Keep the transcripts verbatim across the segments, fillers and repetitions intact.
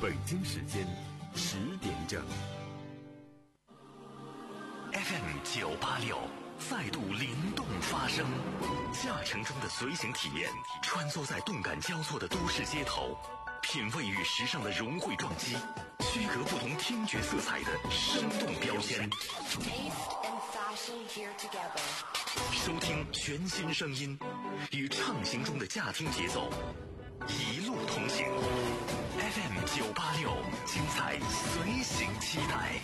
北京时间十点整。 F M 九八六再度灵动发声，驾乘中的随行体验，穿梭在动感交错的都市街头，品味与时尚的融汇撞击，区隔不同听觉色彩的生动标签。收听全新声音，与畅行中的驾听节奏，一路同行。F M 九八六，精彩随行期待。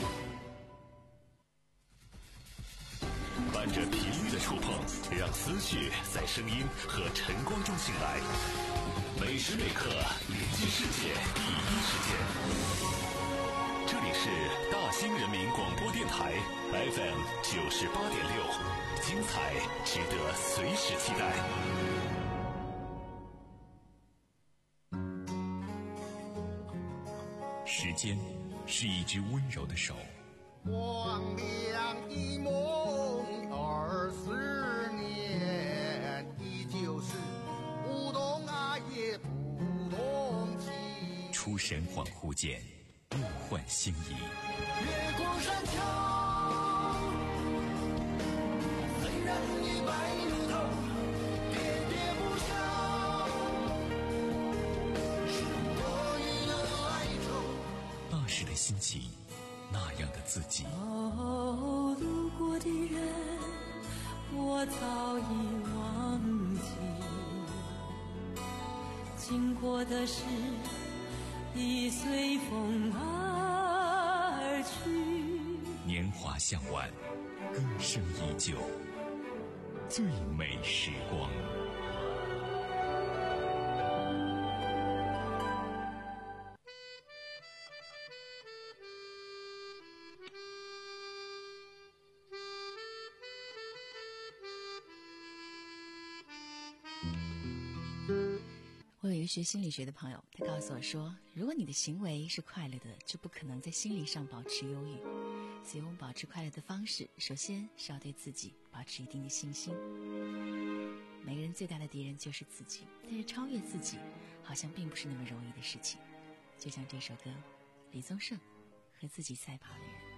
伴着频率的触碰，让思绪在声音和晨光中醒来。每时每刻连接世界第一时间。这里是大兴人民广播电台 F M 九十八点六，精彩值得随时期待。时间是一只温柔的手， 光亮一梦二十年，依旧是不懂爱也不懂情。 出神恍惚间，变换心意。 越过山丘，虽然已白了头，喋喋不休，是我予了哀愁。 那时的心情，那样的自己。 哦，路过的人我早已忘记，经过的事已随风而去。 年华向晚，歌声依旧，最美时光。 我有一个学心理学的朋友，他告诉我说，如果你的行为是快乐的，就不可能在心理上保持忧郁。所以我们保持快乐的方式，首先是要对自己保持一定的信心。每个人最大的敌人就是自己，但是超越自己好像并不是那么容易的事情。就像这首歌，李宗盛和自己赛跑的人。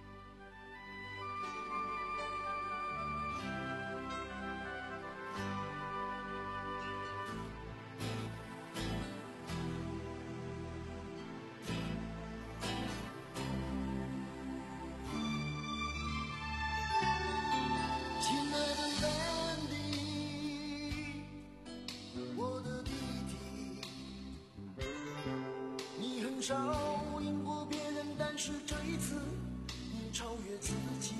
少赢过别人，但是这一次你超越自己。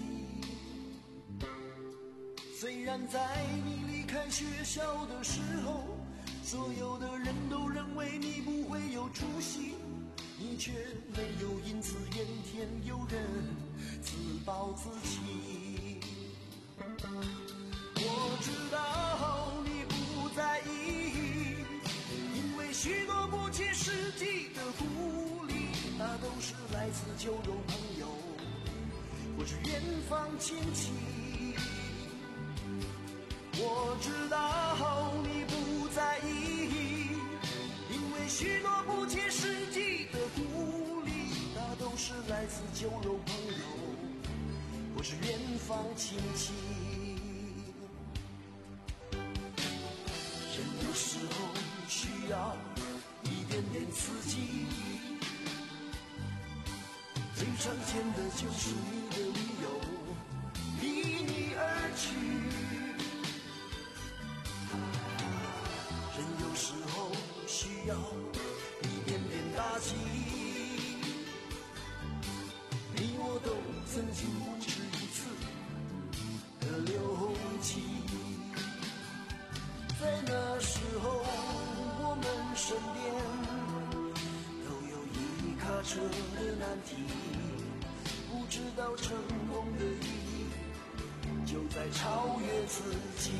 虽然在你离开学校的时候，所有的人都认为你不会有出息，你却没有因此怨天尤人，自暴自弃。我知道你不在意，因为许多不切实际的鼓励，那都是来自酒肉朋友或是远方亲戚。我知道你不在意，因为许多不切实际的鼓励，那都是来自酒肉朋友或是远方亲戚。人有时候需要一点点刺激，最常见的就是你的理由离你而去。人有时候需要一点点打击，你我都曾经不止一次的流涕。在那时候我们身边都有一卡车的难题，不知道成功的意义就在超越自己。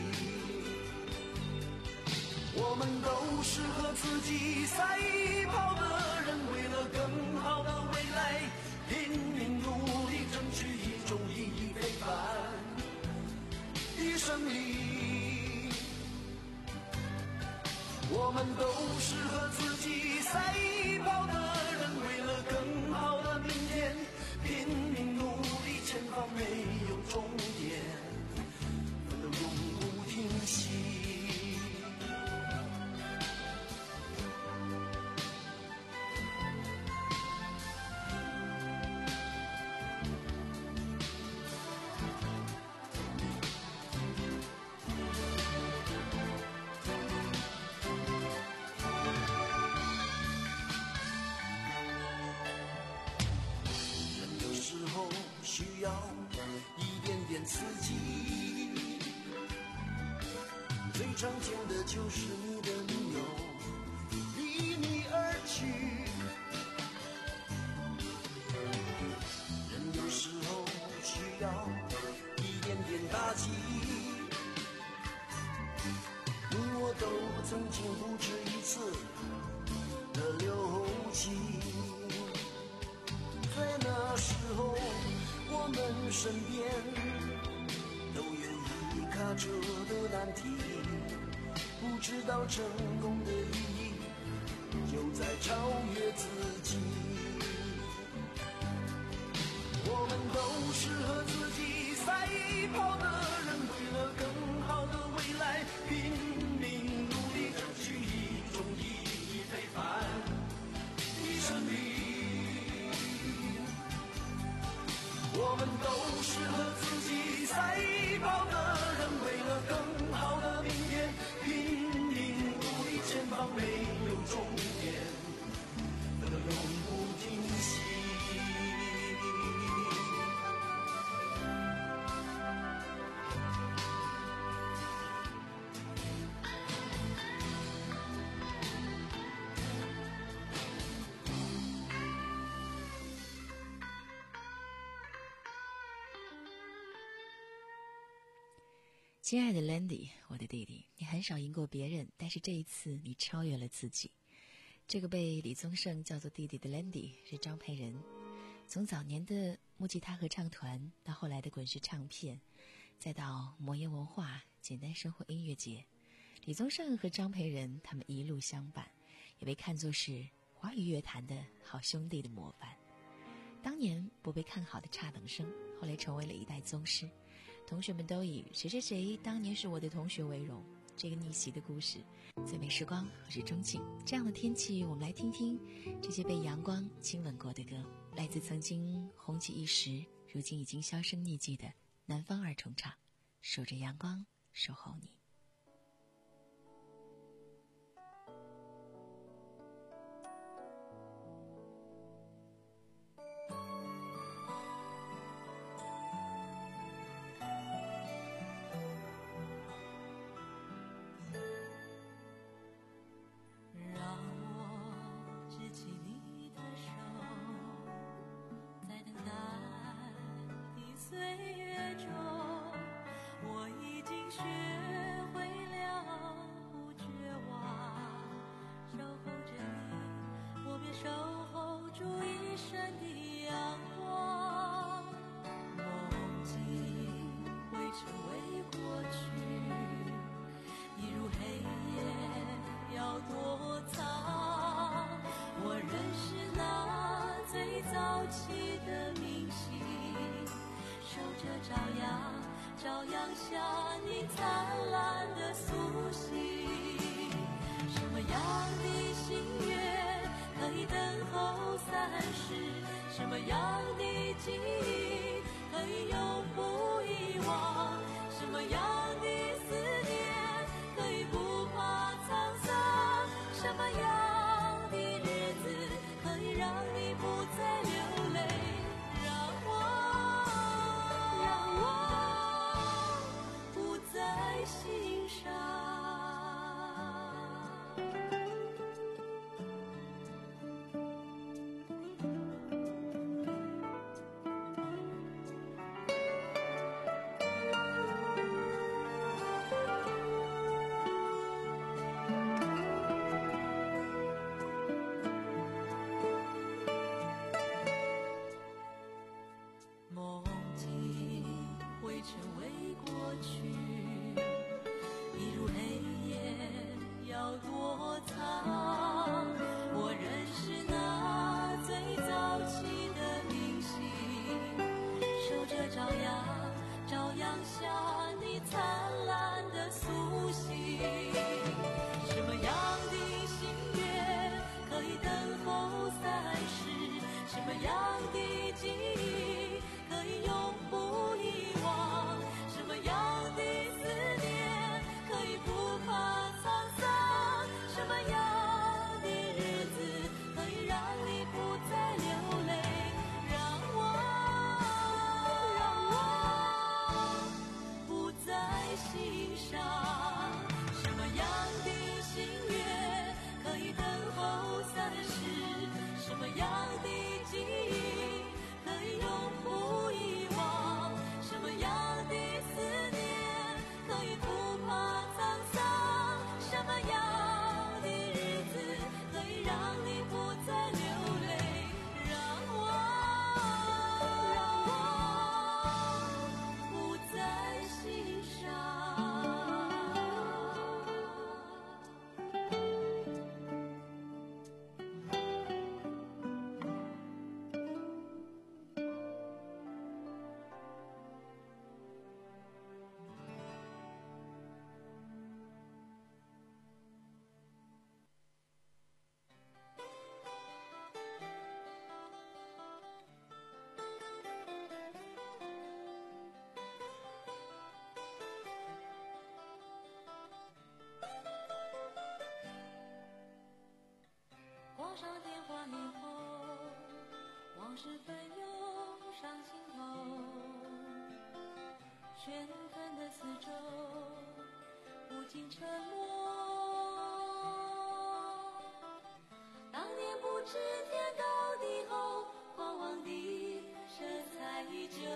我们都是和自己赛跑的人，为了更好的未来拼命努力，争取一种意义非凡的胜利。我们都是和自己赛跑的人， 常见的就是你的女友离你而去。人有时候需要一点点打击，你我都曾经不止一次的流涕。在那时候我们身边都有一卡车的难题，不知道成功的意义就在超越自己。我们都适合自己赛跑的人，为了更好的未来拼命努力，争取一种意义非凡的生命。我们都适合自己赛跑的人，为了更好的明天拼命努力，前方没有终点，奋斗永不停息。 亲爱的 Landy， 我的弟弟，你很少赢过别人，但是这一次你超越了自己。这个被李宗盛叫做弟弟的 Landy 是张培仁，从早年的木吉他合唱团到后来的滚石唱片，再到魔岩文化简单生活音乐节，李宗盛和张培仁他们一路相伴，也被看作是华语乐坛的好兄弟的模范。当年不被看好的差等生，后来成为了一代宗师，同学们都以谁谁谁当年是我的同学为荣。这个逆袭的故事，最美时光，我是钟庆。这样的天气，我们来听听这些被阳光亲吻过的歌，来自曾经红极一时，如今已经销声匿迹的南方二重唱，守着阳光，守候你。 朝阳下你灿烂的苏醒，什么样的心愿可以等候三世？什么样的记忆可以永不遗忘？什么样的思念可以不怕沧桑？什么样的日子可以让你不再流泪？让我让我欣赏。 往事纷涌上心头，喧腾的四周不禁沉默。当年不知天高地厚，狂妄的神采依旧，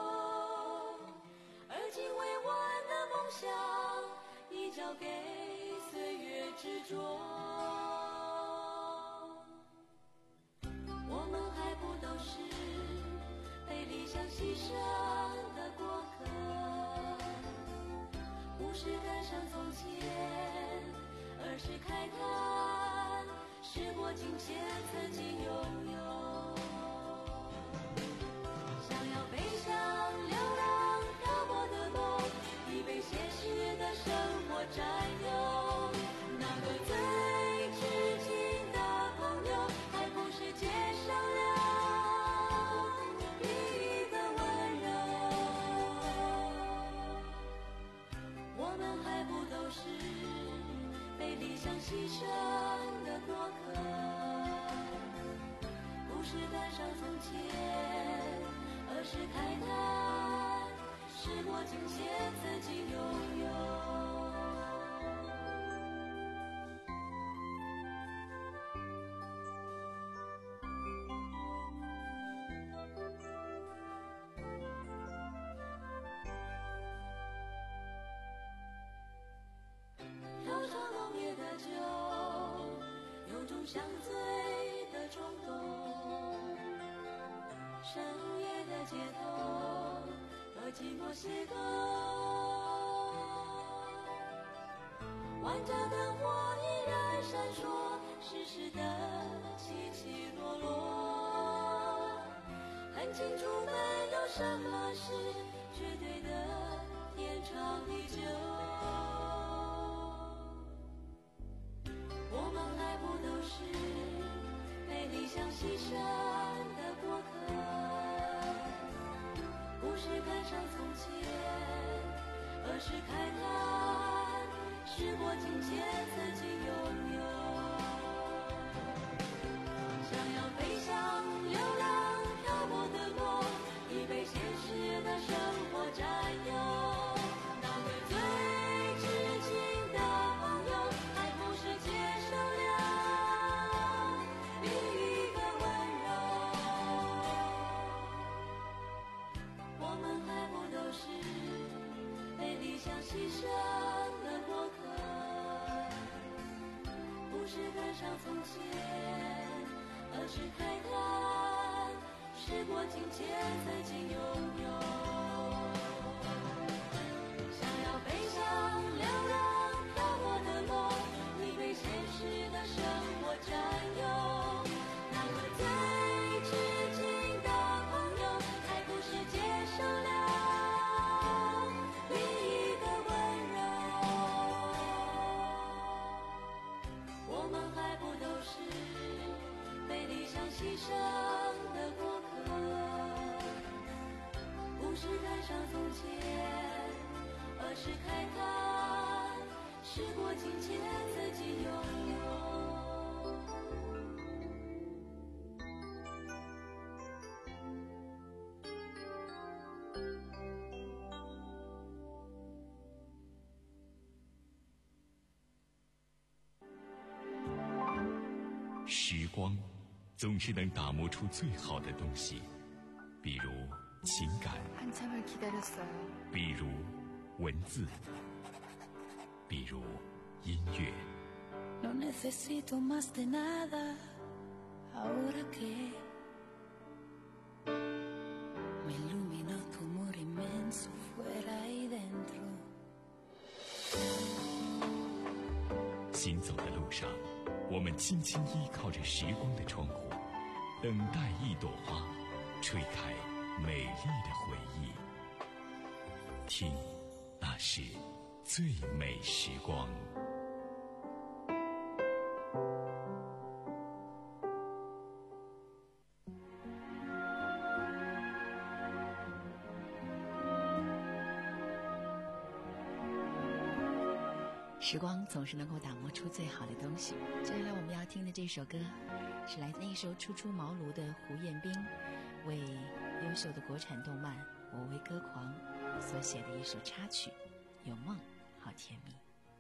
而今未完的梦想已交给岁月执着。我们还不都是被理想牺牲的过客，不是赶上从前，而是开垦时过境迁曾经拥有。想要飞向流浪漂泊的梦，已被现实的生活占有。那个最知心的朋友，还不是街上了一个温柔。我们还不都是被理想牺牲的过客，不是赶上从前，而是开垦时过境迁曾经拥有。调上浓烈的酒，有种想醉的冲动。深夜的街头和寂寞邂逅，万家灯火依然闪烁，世事的起起落落。很清楚没有什么是绝对的天长地久。我们还不都是被理想牺牲的过客，不是赶上从前，而是开垦时过境迁曾经拥有。想要飞向流浪漂泊的梦，已被现实的生活占有。那个最知心的朋友，还不是接受了另一个温柔。我们还不都是被理想牺牲的过客，不是赶上从前，而是开垦时过境迁曾经拥有。想要飞向流浪漂泊的梦，已被现实的生活占有。那个最知心的朋友，还不是接受了另一个温柔。我们还不都是被理想牺牲的过客，不是赶上从前，而是开垦时过境迁自己拥有。 时光总是能打磨出最好的东西，比如情感， 한참을 기다렸어요. 比如文字，比如音乐。 No necesito más de nada ahora que me iluminó tu amor inmenso fuera y dentro。 行走的路上，我们轻轻依靠着时光的窗户，等待一朵花吹开美丽的回忆。听，那是最美时光。 时光总是能够打磨出最好的东西。接下来我们要听的这首歌是来自那时候初出茅庐的胡彦斌为优秀的国产动漫《我为歌狂》所写的一首插曲《有梦好甜蜜》。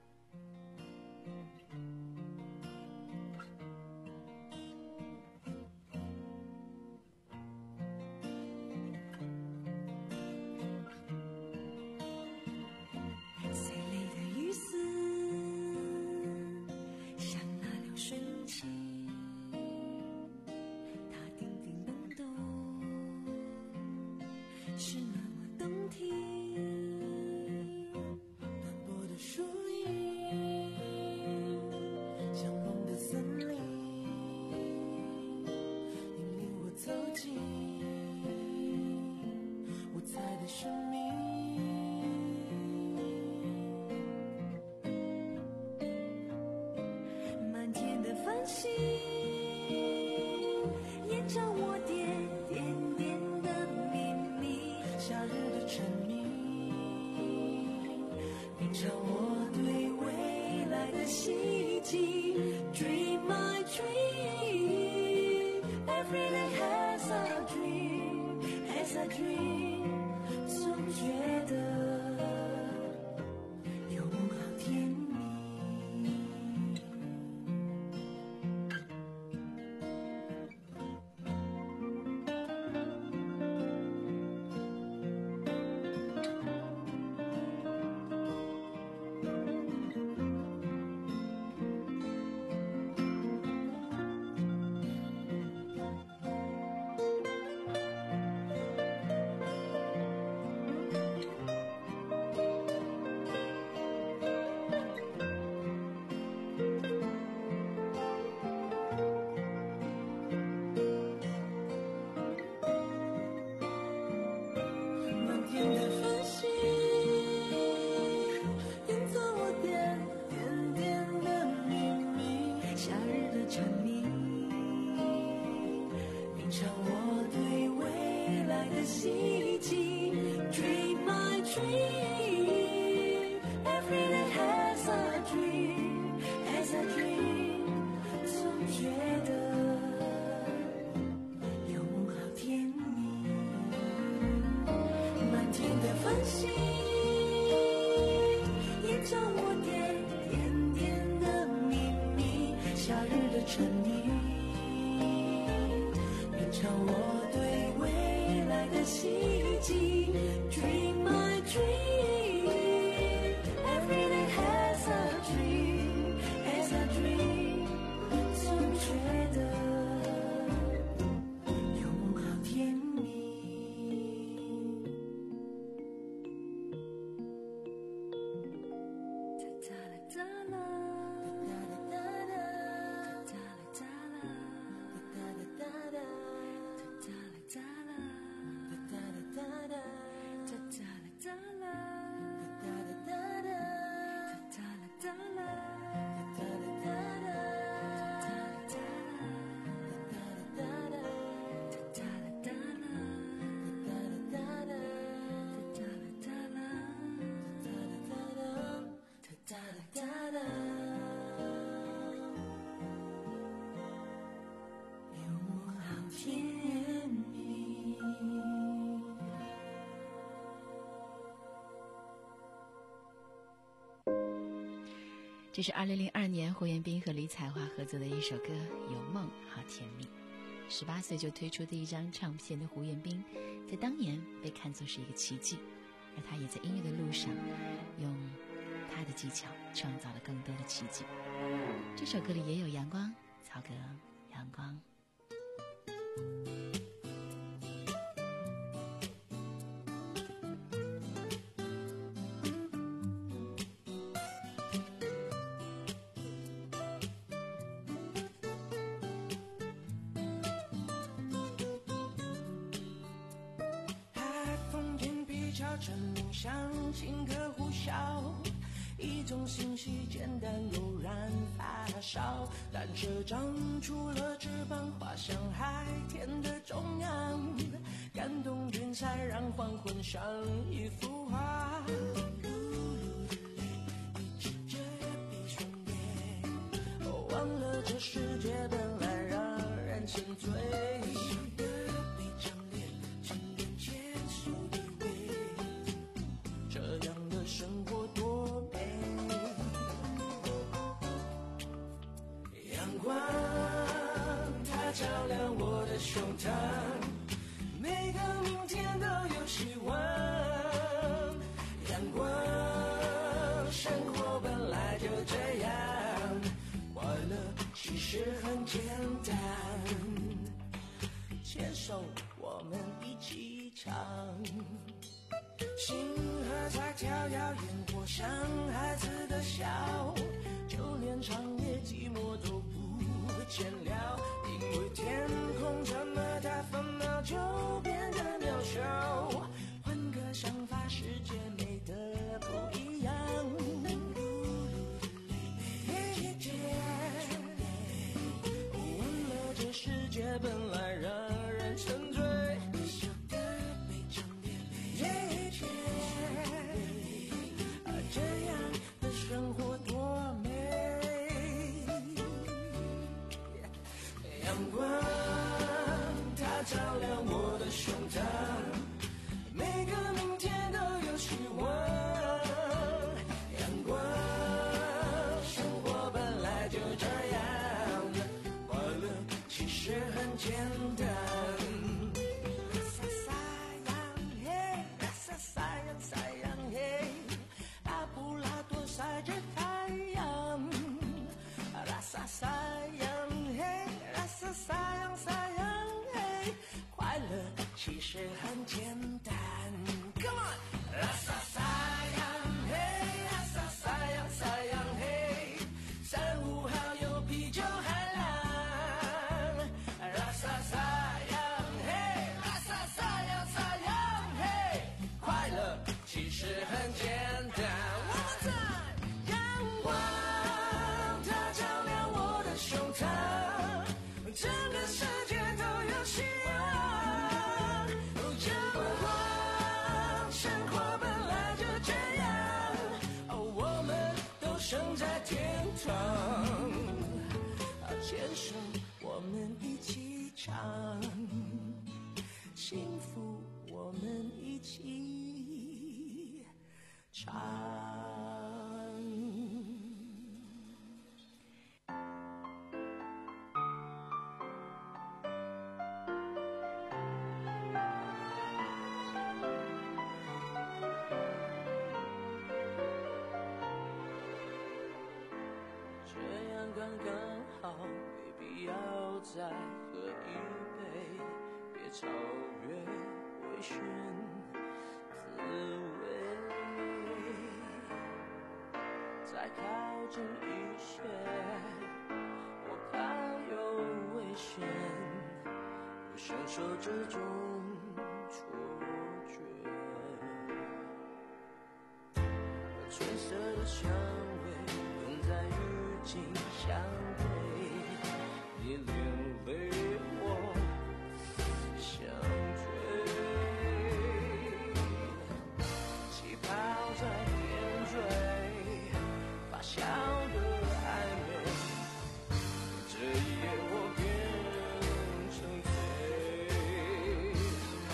这是二零零二年胡彦斌和李彩华合作的一首歌《有梦好甜蜜》。十八岁就推出第一张唱片的胡彦斌，在当年被看作是一个奇迹，而他也在音乐的路上用他的技巧创造了更多的奇迹。这首歌里也有阳光，曹格阳光。 蝉鸣响，情歌呼啸，一种信息简单悠然发烧，单车长出了翅膀，滑向海天的中央，感动云彩让黄昏像一幅画。一直遮蔽双眼，忘了这世界本来让然沉醉，被张脸情人牵手依偎，这样的生活多美。阳光它照亮我的胸膛，每个明天都有希望。阳光，生活本来就这样，快乐其实很简单。牵手，我们一起唱，星河在跳跃，烟火像孩子的笑，就连长夜寂寞都不见了，因为天空这么大，烦恼就变得渺小。换个想法，世界美得不一样。问了，这世界本来让人沉醉，笑得被张脸一切，这样的生活多美。阳光它照亮我的胸膛，每个明天都有希望。阳光，生活本来就这样，快乐其实很简单。晒阳嘿，晒晒阳晒阳嘿，阿布拉多晒着太阳，啦晒晒阳嘿，啦晒晒阳晒阳嘿，快乐其实很简单。Come on， 啦晒晒阳嘿，啦晒晒阳晒阳嘿，三五好友啤酒海浪，啦晒晒阳嘿，啦晒晒阳晒阳嘿，快乐其实很简单。我们在阳光，它照亮我的胸膛，整个世界都有希望。阳光，生活本来就这样，哦，我们都生在天堂。牵手，我们一起唱，幸福我们一起唱。这样刚刚好，没必要再喝一杯，别超越微醺滋味，再靠近一些，我怕有危险，不享受这种错觉。纯色的香味永在雨季相会，你脸被我相追，气泡在点缀，发酵的暧昧，这一夜我变成醉。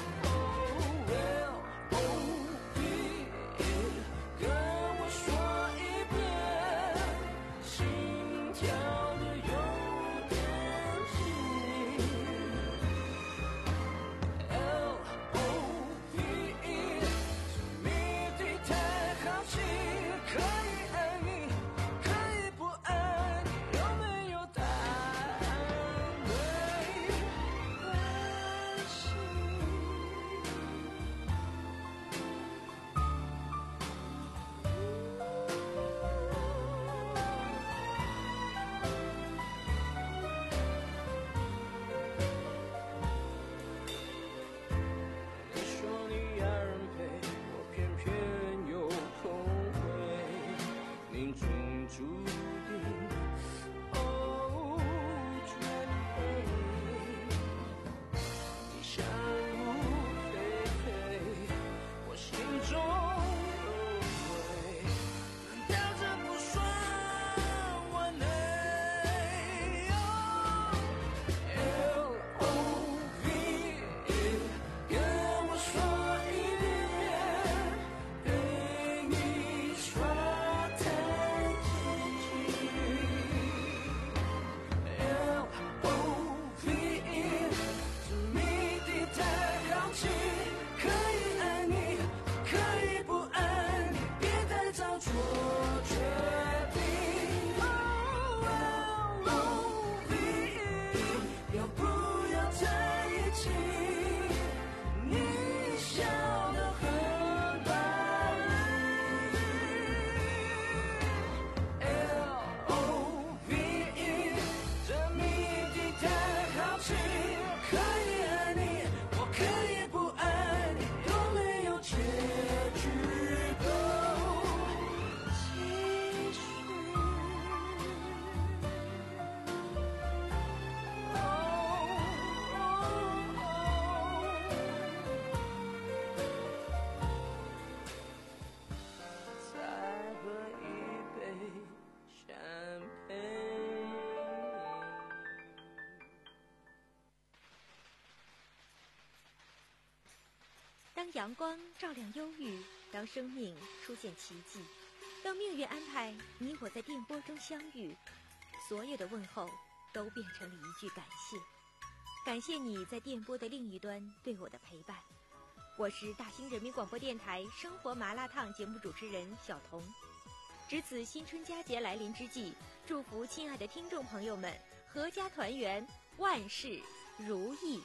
当阳光照亮忧郁，当生命出现奇迹，当命运安排你我在电波中相遇，所有的问候都变成了一句感谢。感谢你在电波的另一端对我的陪伴。我是大兴人民广播电台生活麻辣烫节目主持人小彤。值此新春佳节来临之际，祝福亲爱的听众朋友们阖家团圆，万事如意。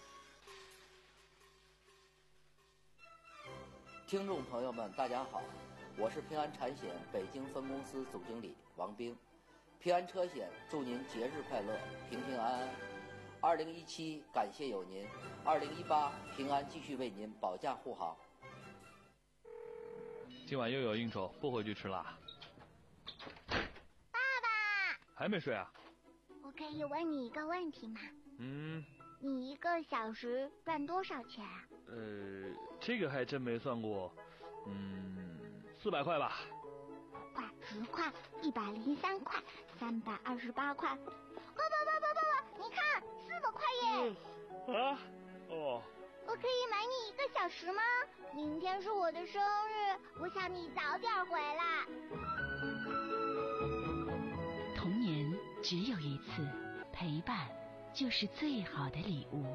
听众朋友们大家好，我是平安产险北京分公司总经理王兵。平安车险祝您节日快乐，平平安安。二零一七感谢有您，二零一八平安继续为您保驾护航。 今晚又有应酬，不回去吃啦。 爸爸还没睡啊？ 我可以问你一个问题吗？ 嗯， 你一个小时赚多少钱啊？ 呃，这个还真没算过。嗯，四百块吧。 五块、十块、一百零三块、三百二十八块。爸爸爸爸爸爸，你看，四百块耶！ 嗯、啊？哦。 我可以买你一个小时吗？明天是我的生日，我想你早点回来。 童年只有一次，陪伴就是最好的礼物。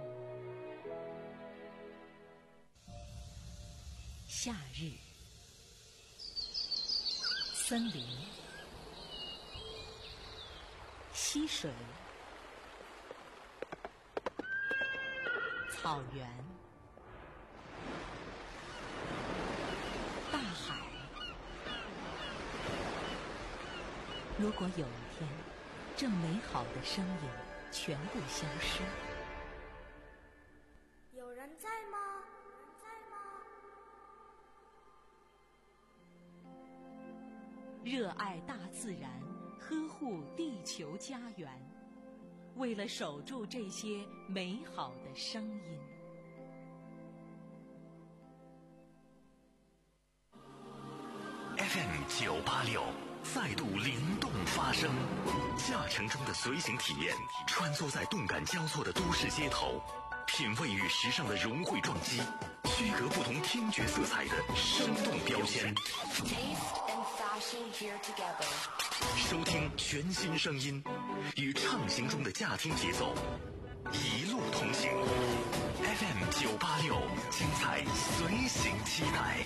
夏日，森林，溪水，草原，大海。如果有一天，这美好的声音全部消失， 有人在吗？ 热爱大自然，呵护地球家园，为了守住这些美好的声音。 F M 九八六再度灵动发声，驾乘中的随行体验，穿梭在动感交错的都市街头，品味与时尚的融汇撞击，区隔不同听觉色彩的生动标签。收听全新声音，与畅行中的驾听节奏，一路同行。F M 九八六，精彩随行期待。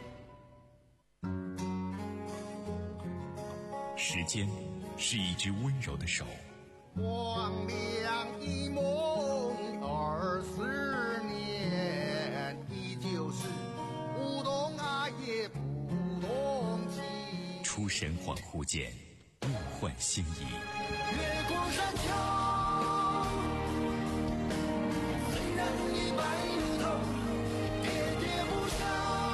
时间是一只温柔的手， 光亮一梦二十年，依旧是不懂爱也不懂情。 出神恍惚间，物换星移。 月光山丘，虽然已白如头，喋喋不休，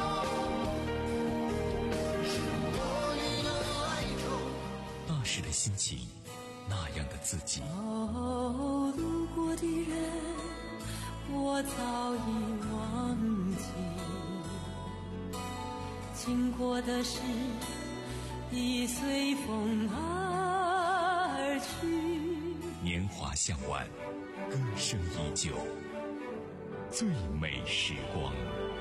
是我与的哀愁。 那时的心情，那样的自己。 哦，路过的人，我早已忘记，经过的事已随风而去。 年华向晚，歌声依旧，最美时光。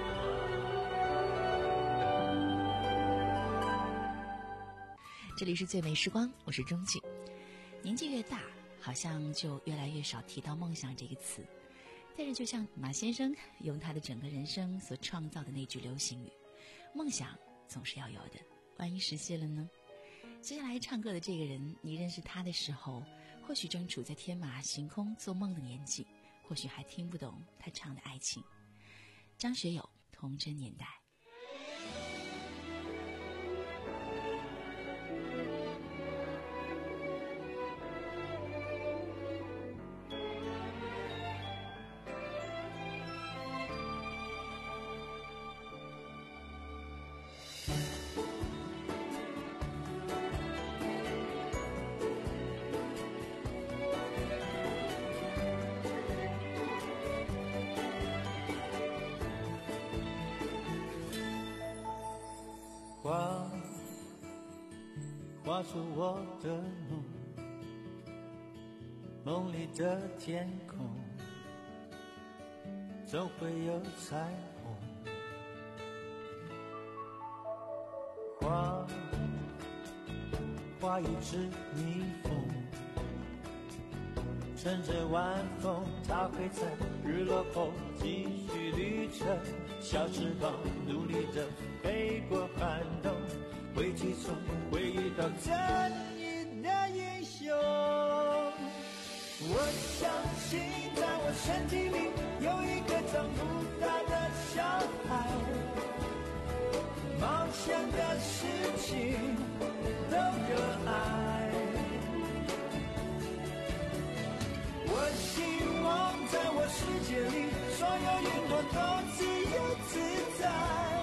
这里是最美时光，我是钟静。年纪越大，好像就越来越少提到梦想这个词，但是就像马先生用他的整个人生所创造的那句流行语，梦想总是要有的，万一实现了呢？接下来唱歌的这个人，你认识他的时候，或许正处在天马行空做梦的年纪，或许还听不懂他唱的爱情。张学友，童真年代。 画画出我的梦，梦里的天空总会有彩虹， 画一只蜜蜂，乘着晚风，它会在日落后继续旅程，小翅膀努力地飞过寒冬，会去从会遇到正义的英雄。我相信在我身体里有一个长不大的小孩，冒险的事情都热爱。我希望在我世界里所有云朵都自由自在，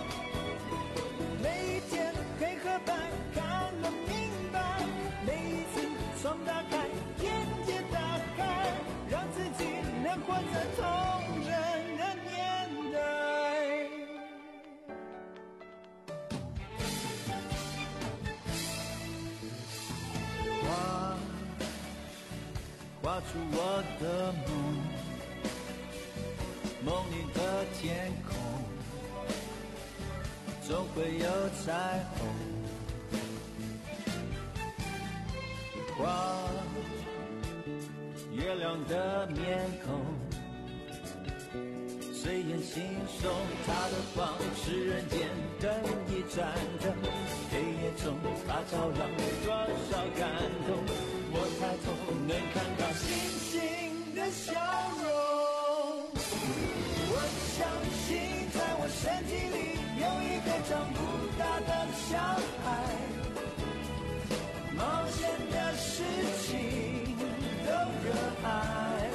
每一天黑和白看得明白，每一次窗打开眼界打开，让自己能活在童真的年代。画画出我的梦，梦里的天空总会有彩虹。画月亮的面孔，随眼轻松，它的光是人间灯一盏灯，黑夜中它照亮多少感动。我抬头能看到星星的笑容。我相信在我身体里有一个长不大的小孩，冒险的事情都热爱。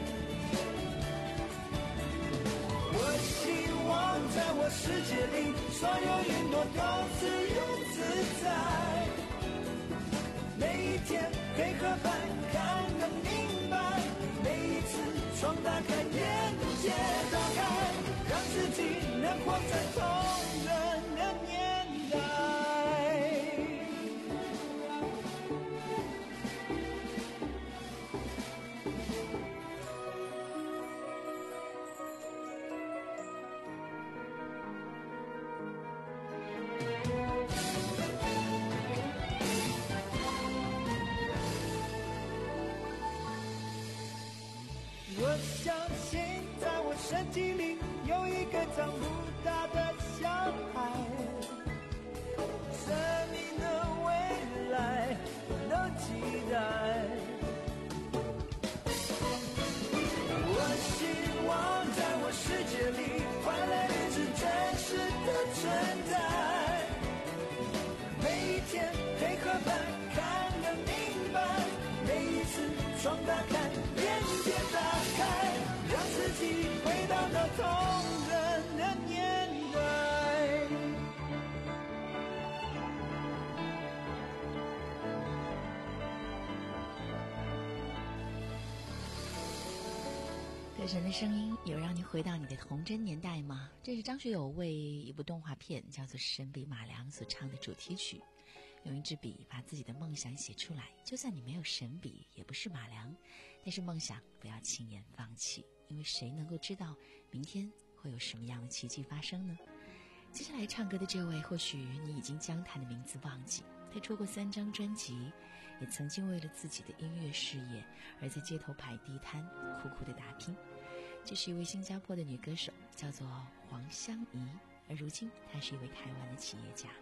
我希望在我世界里所有云朵都自由自在，每一天黑和白看得明白，每一次窗打开眼界打开，让自己能活在童真的年代。我相信在我身体里有一个长不大的小孩，生命的未来都期待。我希望在我世界里快乐日子真实的存在，每一天黑和白看得明白，每一次窗打开眼界打开，让自己回到那童真的年代。 歌神的声音有让你回到你的童真年代吗？这是张学友为一部动画片叫做《神笔马良》所唱的主题曲。用一支笔把自己的梦想写出来，就算你没有神笔，也不是马良，但是梦想不要轻言放弃，因为谁能够知道明天会有什么样的奇迹发生呢？接下来唱歌的这位，或许你已经将他的名字忘记，他出过三张专辑，也曾经为了自己的音乐事业而在街头摆地摊苦苦的打拼。这是一位新加坡的女歌手，叫做黄香怡，而如今她是一位台湾的企业家。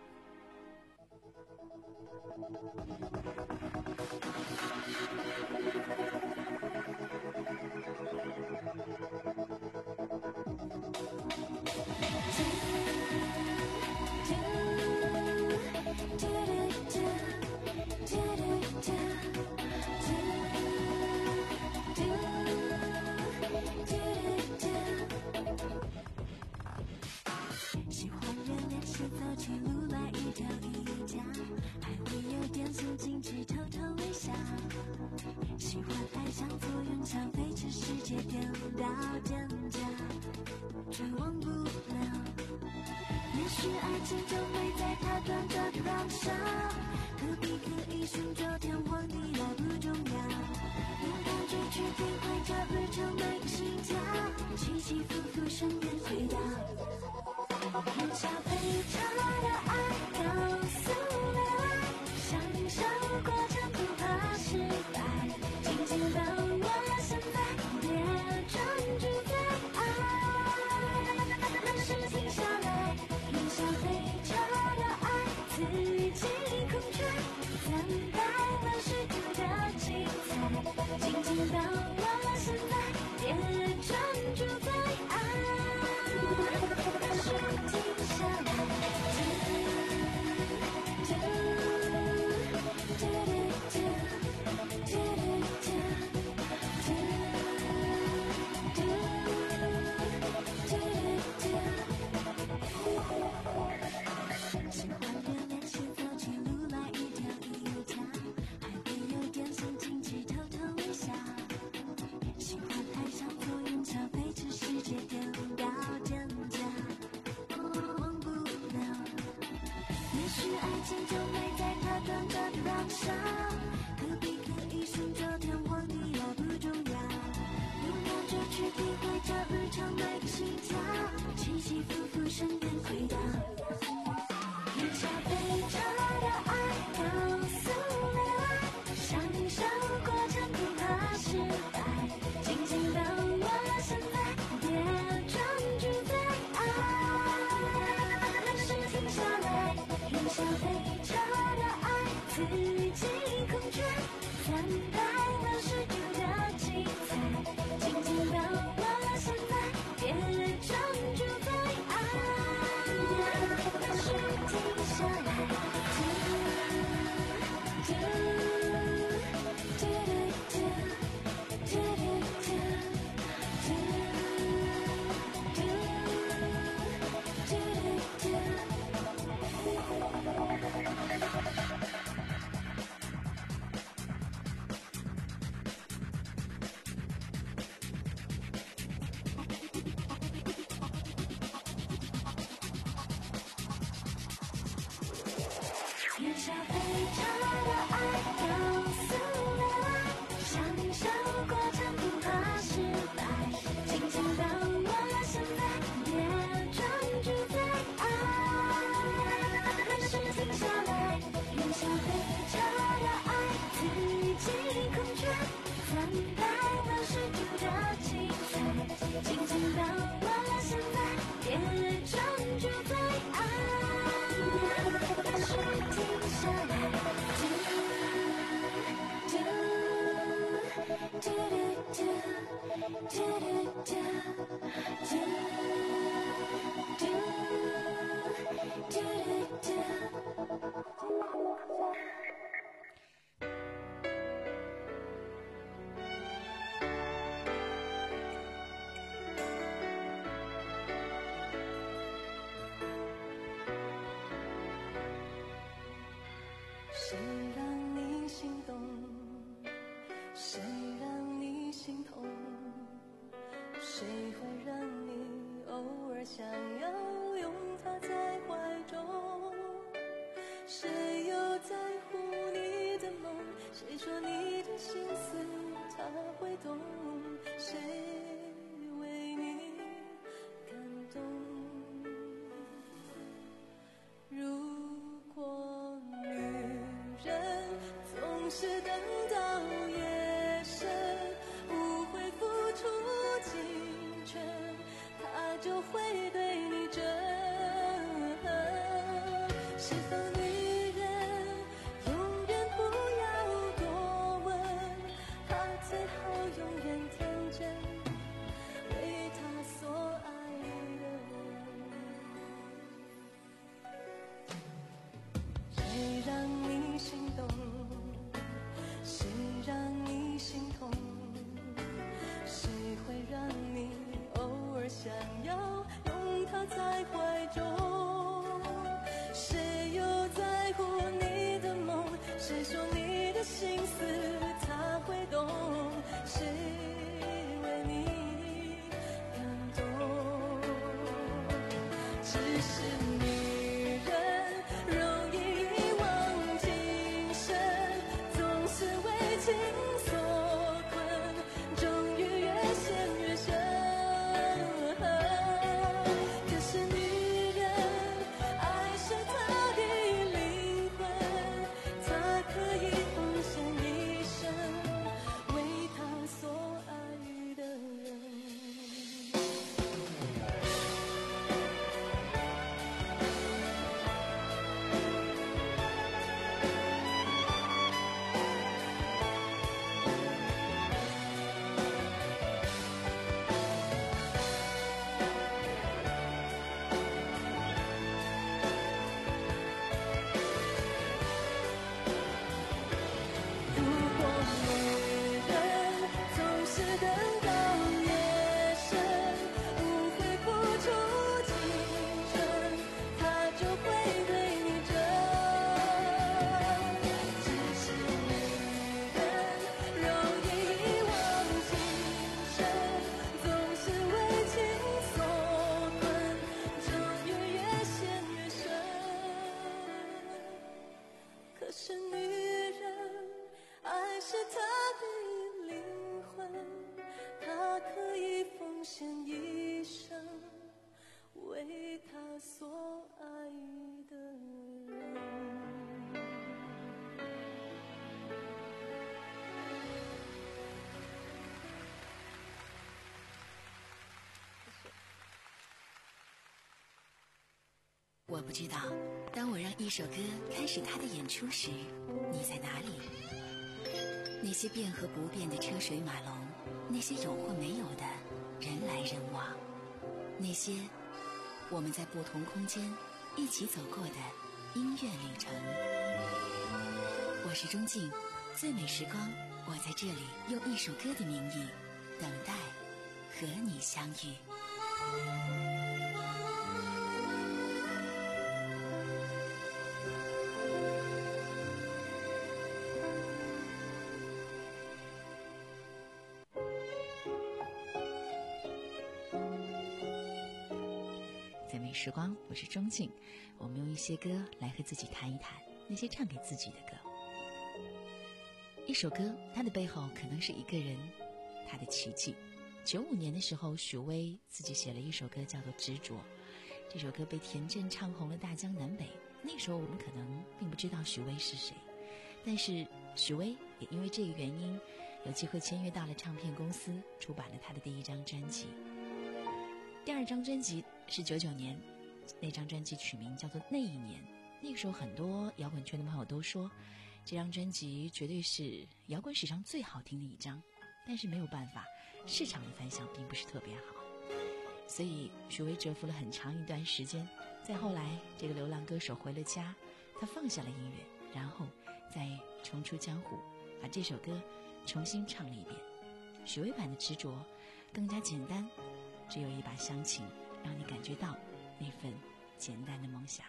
喜欢人练习走起路来一条一家，还会有点肃静只偷偷微笑。喜欢爱上作用消费这世界颠倒真假，却忘不了。也许爱情就会在它短暂燃烧，何必刻意寻找天荒地老不重要，用感觉去体会这日常每个心跳，起起伏伏身边轨道。用消费他的爱告诉未来，像你受过陪伴着日常每个心跳，起起伏伏身边轨道。云霄飞车的爱告诉恋爱，享受过程不怕失败，紧紧把握现在，别专注在爱。没事停下来，云霄飞车的爱自己空缺，三百六十度的精彩，紧紧把握现在，别专注在爱。没事停下来，嘟嘟嘟嘟嘟嘟嘟嘟嘟嘟嘟云霄飞车的爱告诉恋爱，享受过程不怕失败，紧紧把握现在，别专注在爱。没事停下来，云霄飞车的爱自己空缺，三百六十度的精彩，紧紧把握现在，别专注在爱。没事停下来，嘟嘟嘟嘟嘟嘟嘟嘟嘟嘟嘟谁让你心动？谁让你心痛？谁会让你偶尔想要拥他在怀中？谁又在乎你的梦？谁说你的心思他会懂？谁为你感动？如果女人总是等到夜深，不会付出青春，她就会对你真。是否女人永远不要多问，她最好永远天真，为她所爱的人。谁让你心动？谁让你心痛？谁会让你偶尔想要拥他在怀中？谁又在乎你的梦？谁说你的心思他会懂？谁为你感动？只是女人容易遗忘情深，总是为情所困，终于越陷越深。可是女人爱是她的灵魂，她可以奉献一生，为她所爱的人。 我不知道，当我让一首歌开始它的演出时，你在哪里？那些变和不变的车水马龙，那些有或没有的人来人往，那些我们在不同空间一起走过的音乐旅程。我是钟静，最美时光，我在这里用一首歌的名义等待和你相遇。最美时光，我是钟静，我们用一些歌来和自己谈一谈那些唱给自己的歌。一首歌，它的背后可能是一个人，他的奇迹。九五年的时候，许巍自己写了一首歌叫做《执着》，这首歌被田震唱红了大江南北。那时候我们可能并不知道许巍是谁，但是许巍也因为这个原因，有机会签约到了唱片公司，出版了他的第一张专辑。第二张专辑是九九年，那张专辑取名叫做《那一年》。那个时候很多摇滚圈的朋友都说，这张专辑绝对是摇滚史上最好听的一张，但是没有办法，市场的反响并不是特别好，所以许巍蛰伏了很长一段时间。再后来，这个流浪歌手回了家，他放下了音乐，然后再重出江湖，把这首歌重新唱了一遍。许巍版的执着更加简单，只有一把乡情，让你感觉到那份简单的梦想。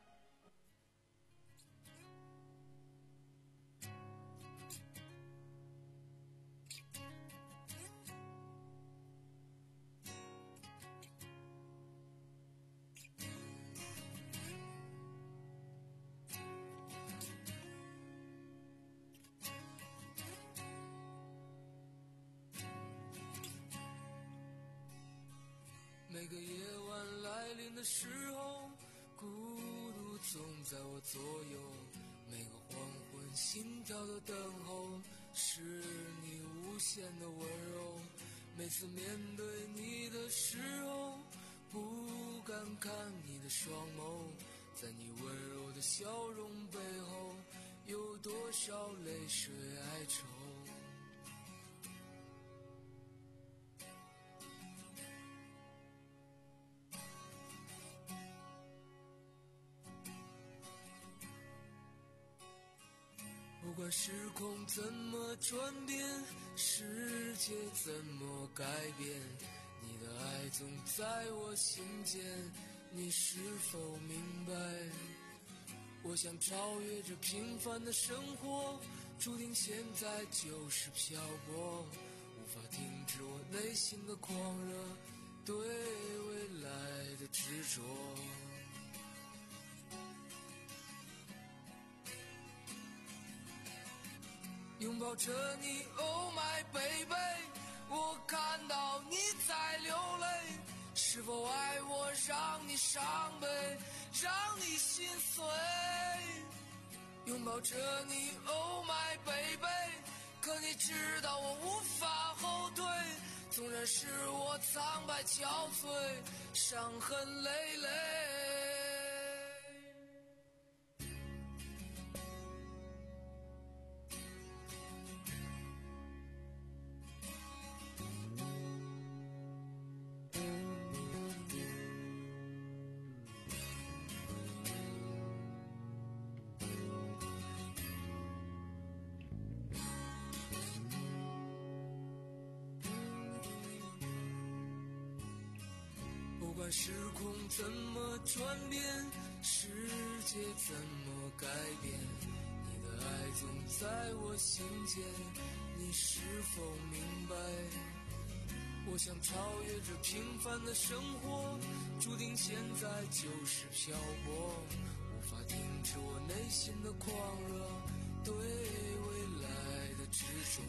每个夜晚来临的时候，孤独总在我左右，每个黄昏心跳的等候，是你无限的温柔。每次面对你的时候，不敢看你的双眸，在你温柔的笑容背后，有多少泪水哀愁。不管时空怎么转变，世界怎么改变，你的爱总在我心间，你是否明白？我想超越这平凡的生活，注定现在就是漂泊，无法停止我内心的狂热，对未来的执着。拥抱着你 Oh my baby， 我看到你在流泪，是否爱我让你伤悲，让你心碎。拥抱着你 Oh my baby， 可你知道我无法后退，纵然是我苍白憔悴，伤痕累累。不管时空怎么转变，世界怎么改变，你的爱总在我心间，你是否明白？我想超越这平凡的生活，注定现在就是漂泊，无法停止我内心的狂热，对未来的执着。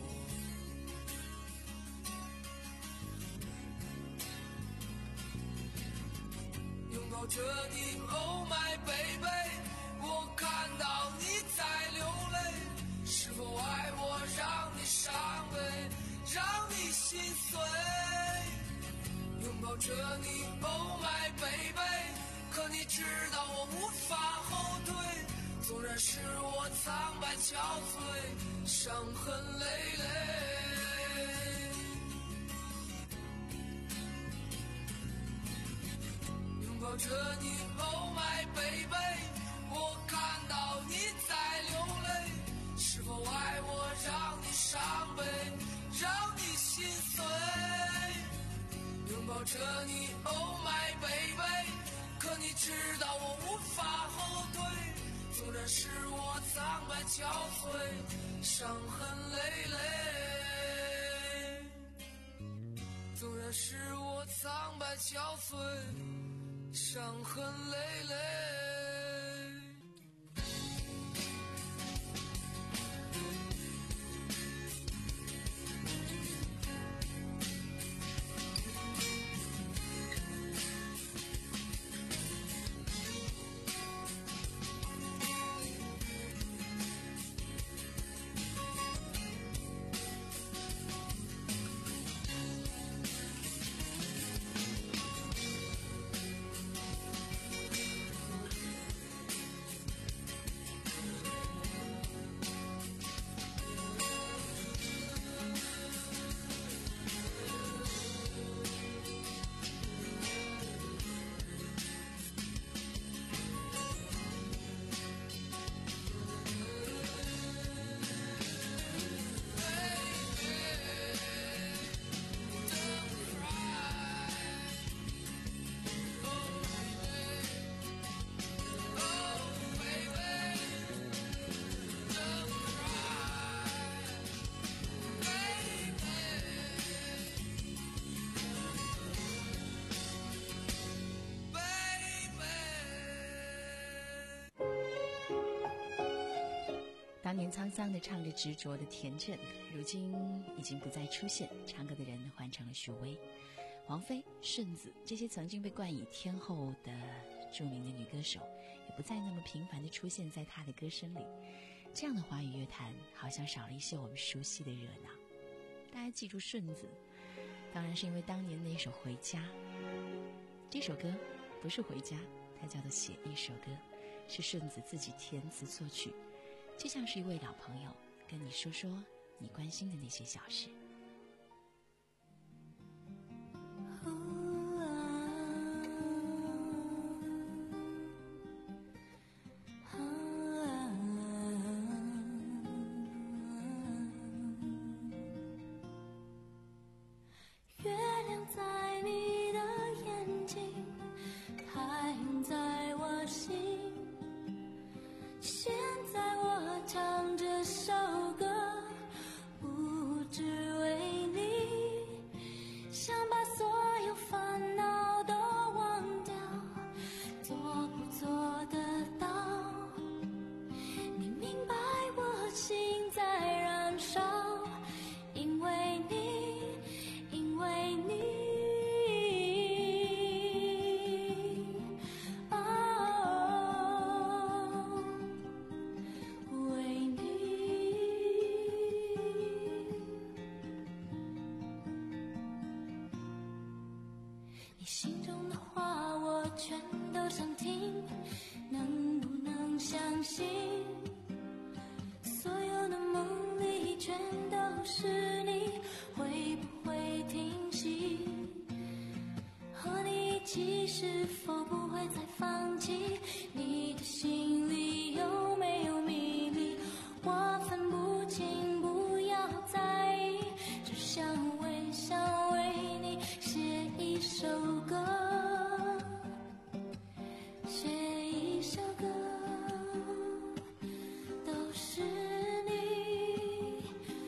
拥抱着你 Oh my baby， 我看到你在流泪，是否爱我让你伤悲，让你心碎。拥抱着你 Oh my baby， 可你知道我无法后退，纵然是我苍白憔悴，伤痕累累。拥抱着你 Oh my baby， 我看到你在流泪，是否爱我让你伤悲，让你心碎？拥抱着你 Oh my baby， 可你知道我无法后退，纵然是我苍白憔悴，伤痕累累。纵然是我苍白憔悴，伤痕累累。 当年沧桑地唱着执着的田震，如今已经不再出现，唱歌的人换成了许巍、王菲、顺子，这些曾经被冠以天后的著名的女歌手，也不再那么频繁地出现在她的歌声里。这样的华语乐坛好像少了一些我们熟悉的热闹。大家记住顺子，当然是因为当年那首《回家》。这首歌不是回家，它叫做写一首歌，是顺子自己填词作曲，就像是一位老朋友跟你说说你关心的那些小事。 你心中的话我全都想听，能不能相信所有的梦里全都是你？会不会停息？和你一起是否不会再放弃？你的心里有没有秘密？我分不清，不要在意，只想微笑为你写一首歌，写一首歌，都是你。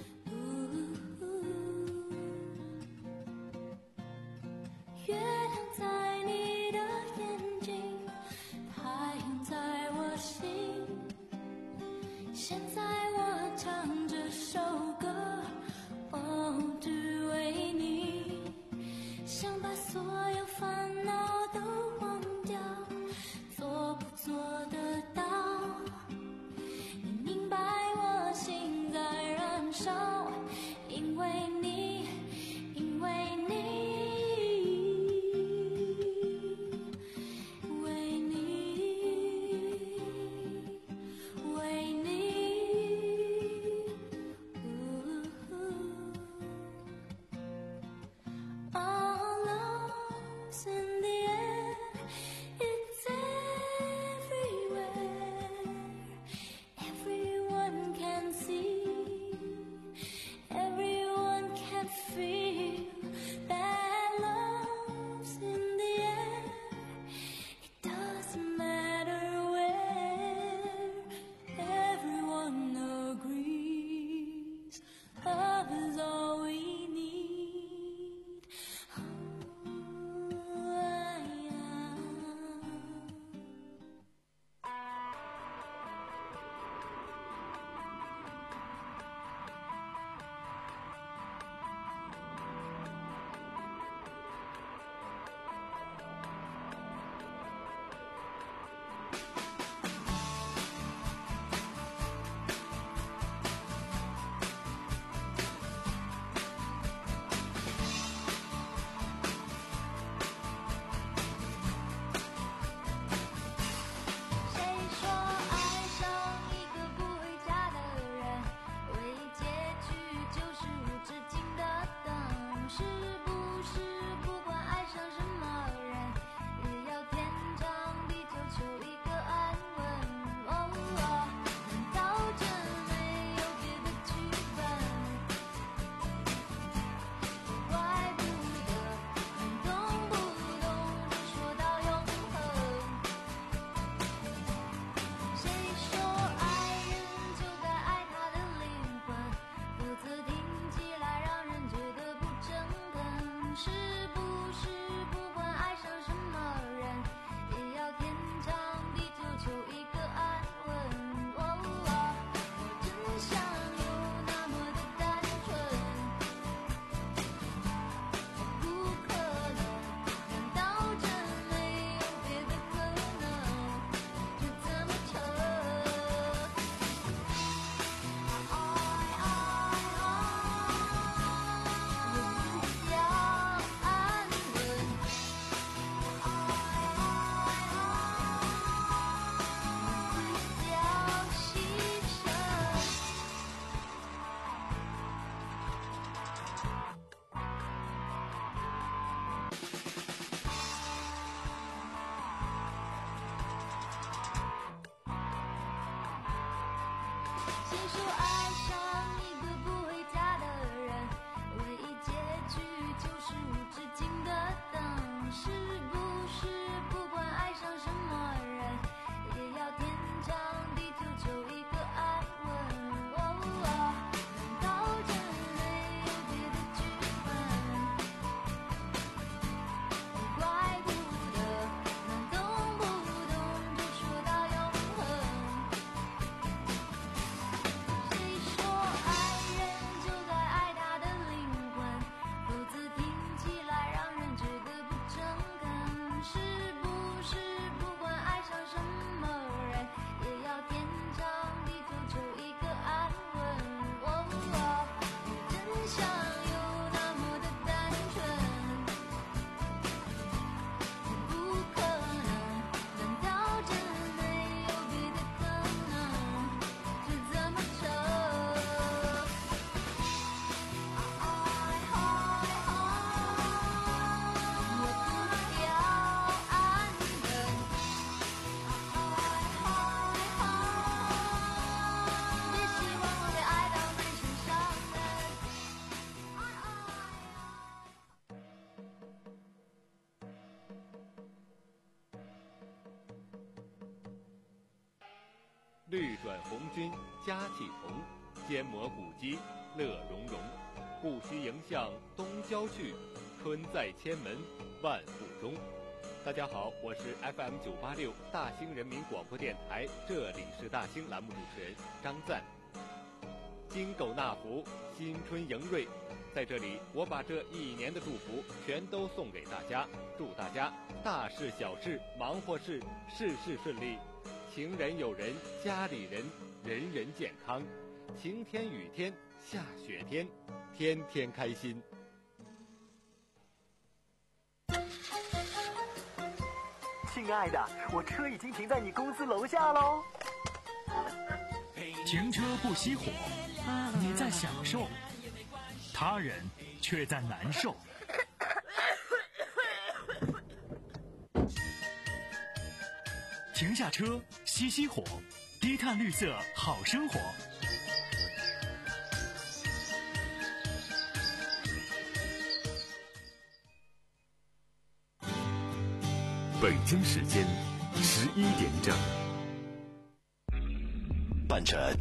月亮在你的眼睛，太阳在我心，现在我唱这首歌，哦，只为你，想把所有烦恼都忘掉，做不做得到？你明白我心在燃烧，因为你，因为你，为绿转红军佳气同，肩磨古肌乐融融。不须迎向东郊去，春在千门万户中。大家好，我是 F M 九八六大兴人民广播电台，这里是大兴栏目主持人张赞。金狗纳福，新春迎瑞，在这里我把这一年的祝福全都送给大家，祝大家大事小事忙活事事事顺利，情人友人家里人人人健康，晴天雨天下雪天，天天开心。 亲爱的，我车已经停在你公司楼下喽。 停车不熄火，你在享受，他人却在难受。停下车，熄熄火，低碳绿色好生活。 北京时间十一点整， 伴着